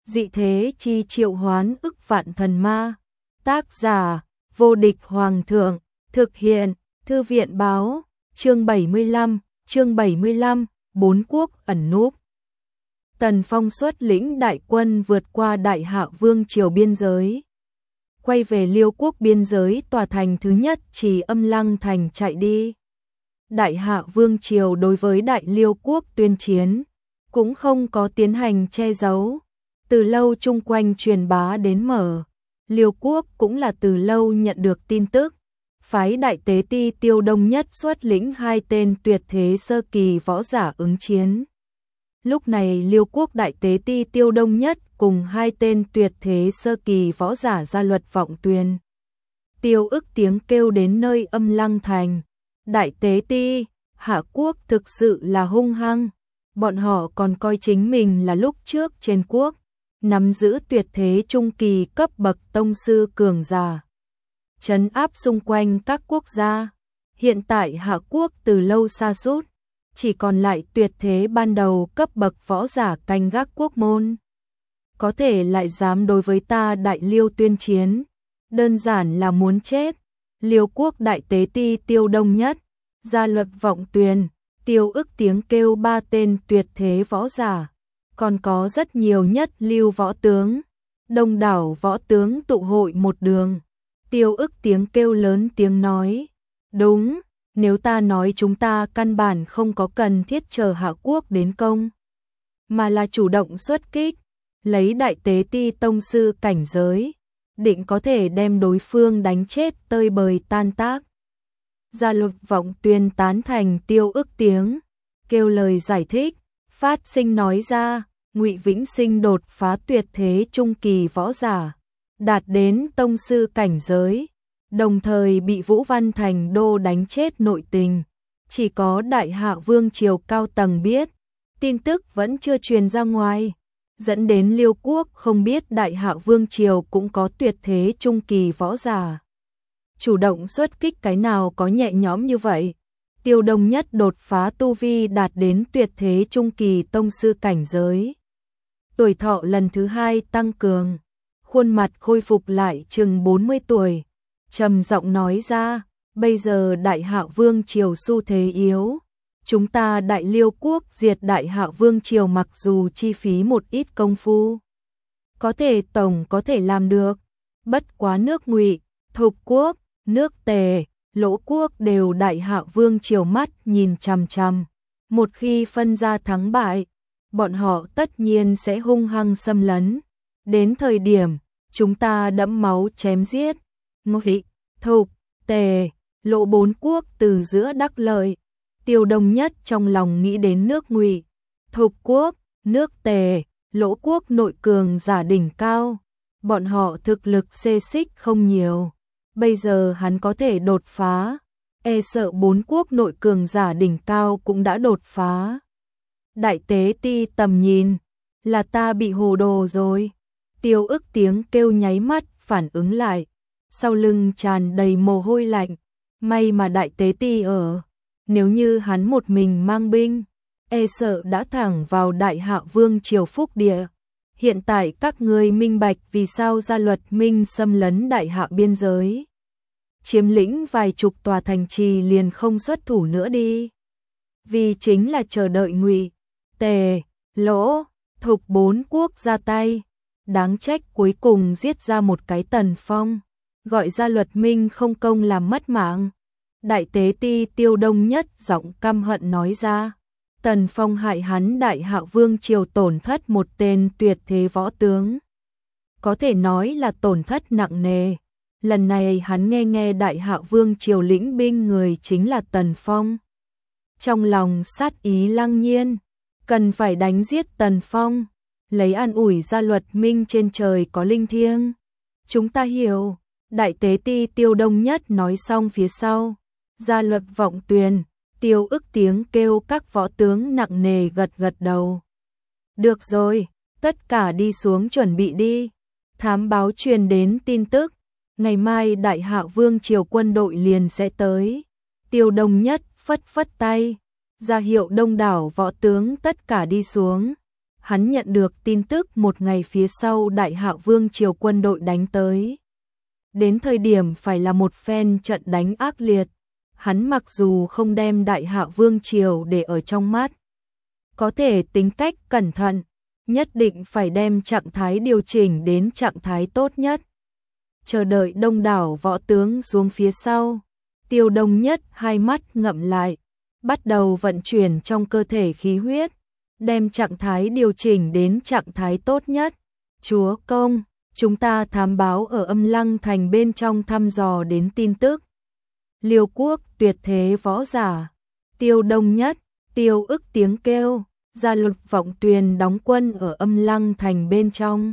dị thế chi triệu hoán ức vạn thần ma. Tác giả, vô địch hoàng thượng, thực hiện, thư viện báo, chương 75, bốn quốc ẩn núp. Tần Phong xuất lĩnh đại quân vượt qua Đại Hạ Vương triều biên giới, quay về Liêu quốc biên giới tòa thành thứ nhất Trì Âm Lăng thành chạy đi. Đại Hạ Vương triều đối với Đại Liêu quốc tuyên chiến, cũng không có tiến hành che giấu, từ lâu chung quanh truyền bá đến mở. Liêu quốc cũng là từ lâu nhận được tin tức, phái đại tế ti Tiêu Đông Nhất xuất lĩnh 2 tên tuyệt thế sơ kỳ võ giả ứng chiến. Lúc này Liêu quốc đại tế ti Tiêu Đông Nhất cùng 2 tên tuyệt thế sơ kỳ võ giả ra luật vọng tuyền. Tiêu ức tiếng kêu đến nơi Âm Lăng thành. Đại tế ti, Hạ quốc thực sự là hung hăng, bọn họ còn coi chính mình là lúc trước trên quốc, nắm giữ tuyệt thế trung kỳ cấp bậc tông sư cường giả, trấn áp xung quanh các quốc gia. Hiện tại Hạ quốc từ lâu sa sút, chỉ còn lại tuyệt thế ban đầu cấp bậc võ giả canh gác quốc môn. Có thể lại dám đối với ta Đại Liêu tuyên chiến, đơn giản là muốn chết. Liêu quốc đại tế ti Tiêu Đông Nhất, ra luật vọng tuyền, Tiêu ức tiếng kêu 3 tên tuyệt thế võ giả, còn có rất nhiều nhất lưu võ tướng, đông đảo võ tướng tụ hội một đường. Tiêu ức tiếng kêu lớn tiếng nói, đúng, nếu ta nói chúng ta căn bản không có cần thiết chờ Hạ quốc đến công, mà là chủ động xuất kích, lấy đại tế ti tông sư cảnh giới, định có thể đem đối phương đánh chết tơi bời tan tác. Gia luật vọng tuyên tán thành Tiêu ức tiếng kêu lời giải thích, phát sinh nói ra, Ngụy Vĩnh Sinh đột phá tuyệt thế trung kỳ võ giả, đạt đến tông sư cảnh giới, đồng thời bị Vũ Văn Thành Đô đánh chết nội tình, chỉ có Đại Hạ Vương triều cao tầng biết, tin tức vẫn chưa truyền ra ngoài, dẫn đến Liêu quốc không biết Đại Hạ Vương triều cũng có tuyệt thế trung kỳ võ giả. Chủ động xuất kích cái nào có nhẹ nhõm như vậy. Tiêu Đông Nhất đột phá tu vi đạt đến tuyệt thế trung kỳ tông sư cảnh giới. Tuổi thọ lần thứ 2 tăng cường, khuôn mặt khôi phục lại chừng 40 tuổi, trầm giọng nói ra, bây giờ Đại Hạ Vương triều xu thế yếu, chúng ta Đại Liêu quốc diệt Đại Hạ Vương triều mặc dù chi phí một ít công phu, có thể tổng có thể làm được, bất quá nước Ngụy, Thục quốc, nước Tề, Lỗ quốc đều Đại Hạ Vương triều mắt nhìn chằm chằm, một khi phân ra thắng bại, bọn họ tất nhiên sẽ hung hăng xâm lấn, đến thời điểm chúng ta đẫm máu chém giết, Ngụy, Thục, Tề, Lỗ 4 quốc từ giữa đắc lợi. Tiêu Đông Nhất trong lòng nghĩ đến nước Ngụy, Thục quốc, nước Tề, Lỗ quốc nội cường giả đỉnh cao, bọn họ thực lực xê xích không nhiều. Bây giờ hắn có thể đột phá, e sợ 4 quốc nội cường giả đỉnh cao cũng đã đột phá. Đại tế ti tầm nhìn, là ta bị hồ đồ rồi. Tiêu ức tiếng kêu nháy mắt phản ứng lại, sau lưng tràn đầy mồ hôi lạnh, may mà đại tế ti ở, nếu như hắn một mình mang binh, e sợ đã thẳng vào Đại Hạ Vương triều phúc địa. Hiện tại các ngươi minh bạch vì sao Gia Luật Minh xâm lấn Đại Hạ biên giới, chiếm lĩnh vài chục tòa thành trì liền không xuất thủ nữa đi. Vì chính là chờ đợi Ngụy, Tề, Lỗ, Thục 4 quốc ra tay. Đáng trách cuối cùng giết ra một cái Tần Phong, gọi Gia Luật Minh không công làm mất mạng. Đại tế ti Tiêu Đông Nhất giọng căm hận nói ra, Tần Phong hại hắn Đại Hạ Vương triều tổn thất một tên tuyệt thế võ tướng, có thể nói là tổn thất nặng nề. Lần này hắn nghe Đại Hạ Vương triều lĩnh binh người chính là Tần Phong, trong lòng sát ý lăng nhiên, cần phải đánh giết Tần Phong, lấy an ủi Gia Luật Minh trên trời có linh thiêng. Chúng ta hiểu. Đại tế ti Tiêu Đông Nhất nói xong phía sau, Gia Luật vọng tuyền, Tiêu ức tiếng kêu các võ tướng nặng nề gật gật đầu. Được rồi, tất cả đi xuống chuẩn bị đi. Thám báo truyền đến tin tức, ngày mai Đại Hạ Vương triều quân đội liền sẽ tới. Tiêu Đông Nhất phất phất tay, ra hiệu đông đảo võ tướng tất cả đi xuống. Hắn nhận được tin tức một ngày phía sau Đại Hạ Vương triều quân đội đánh tới. Đến thời điểm phải là một phen trận đánh ác liệt. Hắn mặc dù không đem Đại Hạ Vương triều để ở trong mắt, có thể tính cách cẩn thận, nhất định phải đem trạng thái điều chỉnh đến trạng thái tốt nhất. Chờ đợi đông đảo võ tướng xuống phía sau, Tiêu Đông Nhất hai mắt ngậm lại, bắt đầu vận chuyển trong cơ thể khí huyết, đem trạng thái điều chỉnh đến trạng thái tốt nhất. Chúa công, chúng ta thám báo ở Âm Lăng thành bên trong thăm dò đến tin tức. Liêu quốc tuyệt thế võ giả, Tiêu Đông Nhất, Tiêu Ức tiếng kêu, Gia Luật Vọng Tuyền đóng quân ở Âm Lăng thành bên trong.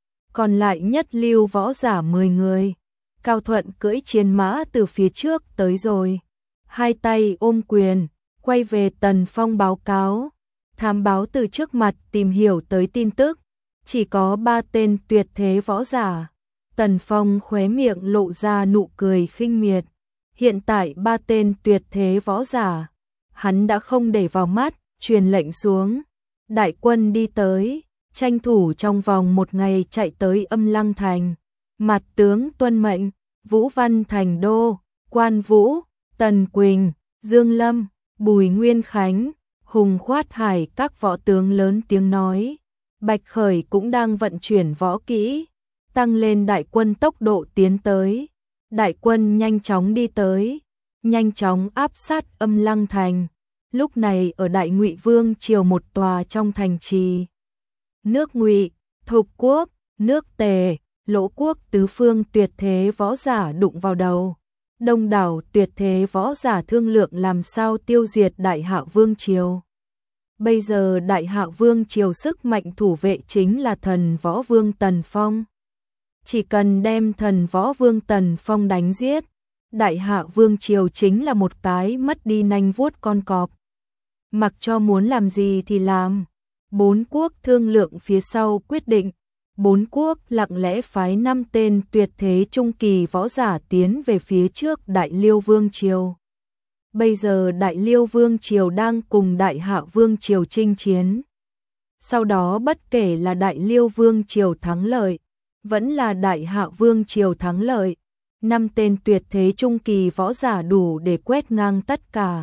Còn lại nhất lưu võ giả 10 người. Cao Thuận cưỡi chiến mã từ phía trước tới rồi. Hai tay ôm quyền, quay về Tần Phong báo cáo. Thám báo từ trước mặt tìm hiểu tới tin tức. Chỉ có 3 tên tuyệt thế võ giả. Tần Phong khóe miệng lộ ra nụ cười khinh miệt. Hiện tại 3 tên tuyệt thế võ giả. Hắn đã không để vào mắt, truyền lệnh xuống. Đại quân đi tới, tranh thủ trong vòng 1 ngày chạy tới Âm Lăng thành. Mặt tướng tuân mệnh, Vũ Văn Thành Đô, Quan Vũ, Tần Quỳnh, Dương Lâm, Bùi Nguyên Khánh, Hùng Khoát Hải các võ tướng lớn tiếng nói. Bạch Khởi cũng đang vận chuyển võ kỹ, tăng lên đại quân tốc độ tiến tới. Đại quân nhanh chóng đi tới, nhanh chóng áp sát Âm Lăng thành. Lúc này ở Đại Ngụy Vương triều một tòa trong thành trì. Nước Ngụy, Thục quốc, nước Tề, Lỗ quốc tứ phương tuyệt thế võ giả đụng vào đầu. Đông đảo tuyệt thế võ giả thương lượng làm sao tiêu diệt Đại Hạ Vương triều. Bây giờ Đại Hạ Vương triều sức mạnh thủ vệ chính là thần võ vương Tần Phong. Chỉ cần đem thần võ vương Tần Phong đánh giết, Đại Hạ Vương triều chính là một cái mất đi nanh vuốt con cọp. Mặc cho muốn làm gì thì làm. 4 quốc thương lượng phía sau quyết định. 4 quốc lặng lẽ phái 5 tên tuyệt thế trung kỳ võ giả tiến về phía trước Đại Liêu Vương triều. Bây giờ Đại Liêu Vương triều đang cùng Đại Hạ Vương triều chinh chiến. Sau đó bất kể là Đại Liêu Vương triều thắng lợi, vẫn là Đại Hạ Vương triều thắng lợi, 5 tên tuyệt thế trung kỳ võ giả đủ để quét ngang tất cả.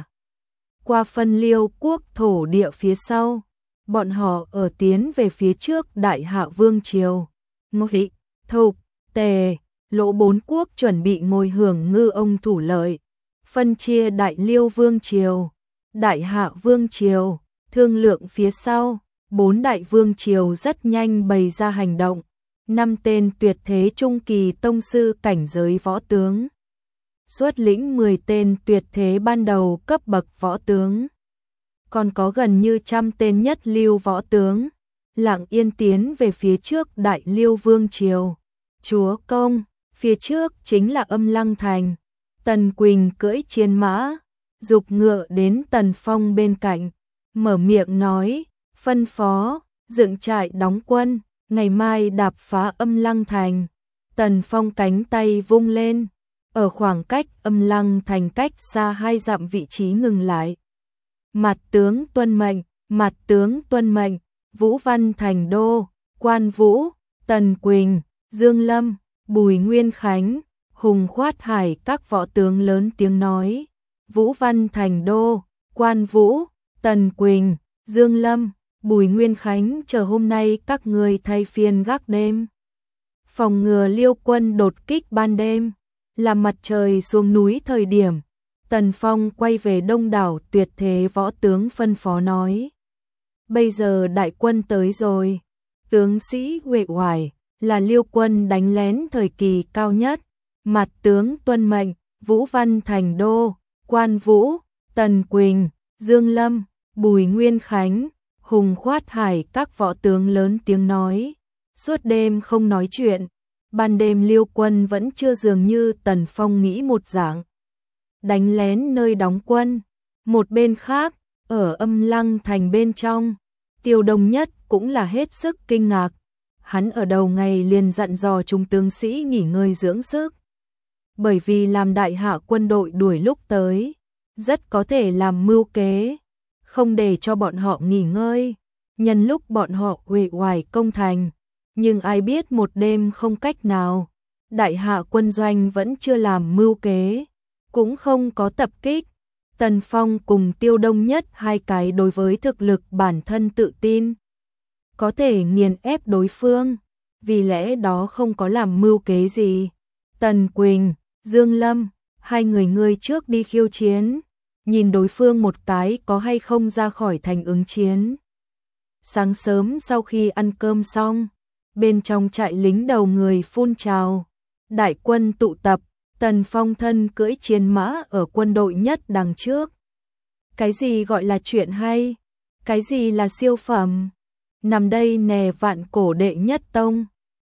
Qua phân Liêu quốc thổ địa phía sau, bọn họ ở tiến về phía trước Đại Hạ Vương triều. Ngụy, Thục, Tề, Lỗ 4 quốc chuẩn bị ngồi hưởng ngư ông thủ lợi, phân chia Đại Liêu Vương triều, Đại Hạ Vương triều. Thương lượng phía sau, 4 đại vương triều rất nhanh bày ra hành động. 5 tên tuyệt thế trung kỳ tông sư cảnh giới võ tướng, xuất lĩnh 10 tên tuyệt thế ban đầu cấp bậc võ tướng. Còn có gần như 100 tên nhất lưu võ tướng, lặng yên tiến về phía trước Đại Liêu Vương triều. Chúa công, phía trước chính là Âm Lăng thành. Tần Quỳnh cưỡi chiến mã, giục ngựa đến Tần Phong bên cạnh, mở miệng nói, phân phó, dựng trại đóng quân, ngày mai đạp phá Âm Lăng thành. Tần Phong cánh tay vung lên, ở khoảng cách Âm Lăng thành cách xa 2 dặm vị trí ngừng lại. Mặt tướng tuân mệnh, mặt tướng tuân mệnh. Vũ Văn Thành Đô, Quan Vũ, Tần Quỳnh, Dương Lâm, Bùi Nguyên Khánh, Hùng Khoát Hải các võ tướng lớn tiếng nói. Vũ Văn Thành Đô, Quan Vũ, Tần Quỳnh, Dương Lâm, Bùi Nguyên Khánh, chờ hôm nay các người thay phiên gác đêm, phòng ngừa Liêu quân đột kích ban đêm. Là mặt trời xuống núi thời điểm, Tần Phong quay về đông đảo tuyệt thế võ tướng phân phó nói. Bây giờ đại quân tới rồi, tướng sĩ uể oải, là Liêu quân đánh lén thời kỳ cao nhất. Mặt tướng tuân mệnh, Vũ Văn Thành Đô, Quan Vũ, Tần Quỳnh, Dương Lâm, Bùi Nguyên Khánh, Hùng Khoát Hải các võ tướng lớn tiếng nói. Suốt đêm không nói chuyện, ban đêm Liêu quân vẫn chưa dường như Tần Phong nghĩ một dạng. Đánh lén nơi đóng quân. Một bên khác, ở Âm Lăng thành bên trong, Tiêu Đông Nhất cũng là hết sức kinh ngạc. Hắn ở đầu ngày liền dặn dò chúng tướng sĩ nghỉ ngơi dưỡng sức. Bởi vì làm Đại Hạ quân đội đuổi lúc tới, rất có thể làm mưu kế, không để cho bọn họ nghỉ ngơi. Nhân lúc bọn họ uể oải công thành, nhưng ai biết một đêm không cách nào, đại hạ quân doanh vẫn chưa làm mưu kế, cũng không có tập kích. Tần Phong cùng Tiêu Đông Nhất hai cái đối với thực lực bản thân tự tin, có thể nghiền ép đối phương, vì lẽ đó không có làm mưu kế gì. Tần Quỳnh, Dương Lâm, hai người ngươi trước đi khiêu chiến, nhìn đối phương một cái có hay không ra khỏi thành ứng chiến. Sáng sớm sau khi ăn cơm xong, bên trong trại lính đầu người phun trào, đại quân tụ tập, Tần Phong thân cưỡi chiến mã ở quân đội nhất đằng trước. Cái gì gọi là chuyện hay? Cái gì là siêu phẩm? Nằm đây nè vạn cổ đệ nhất tông.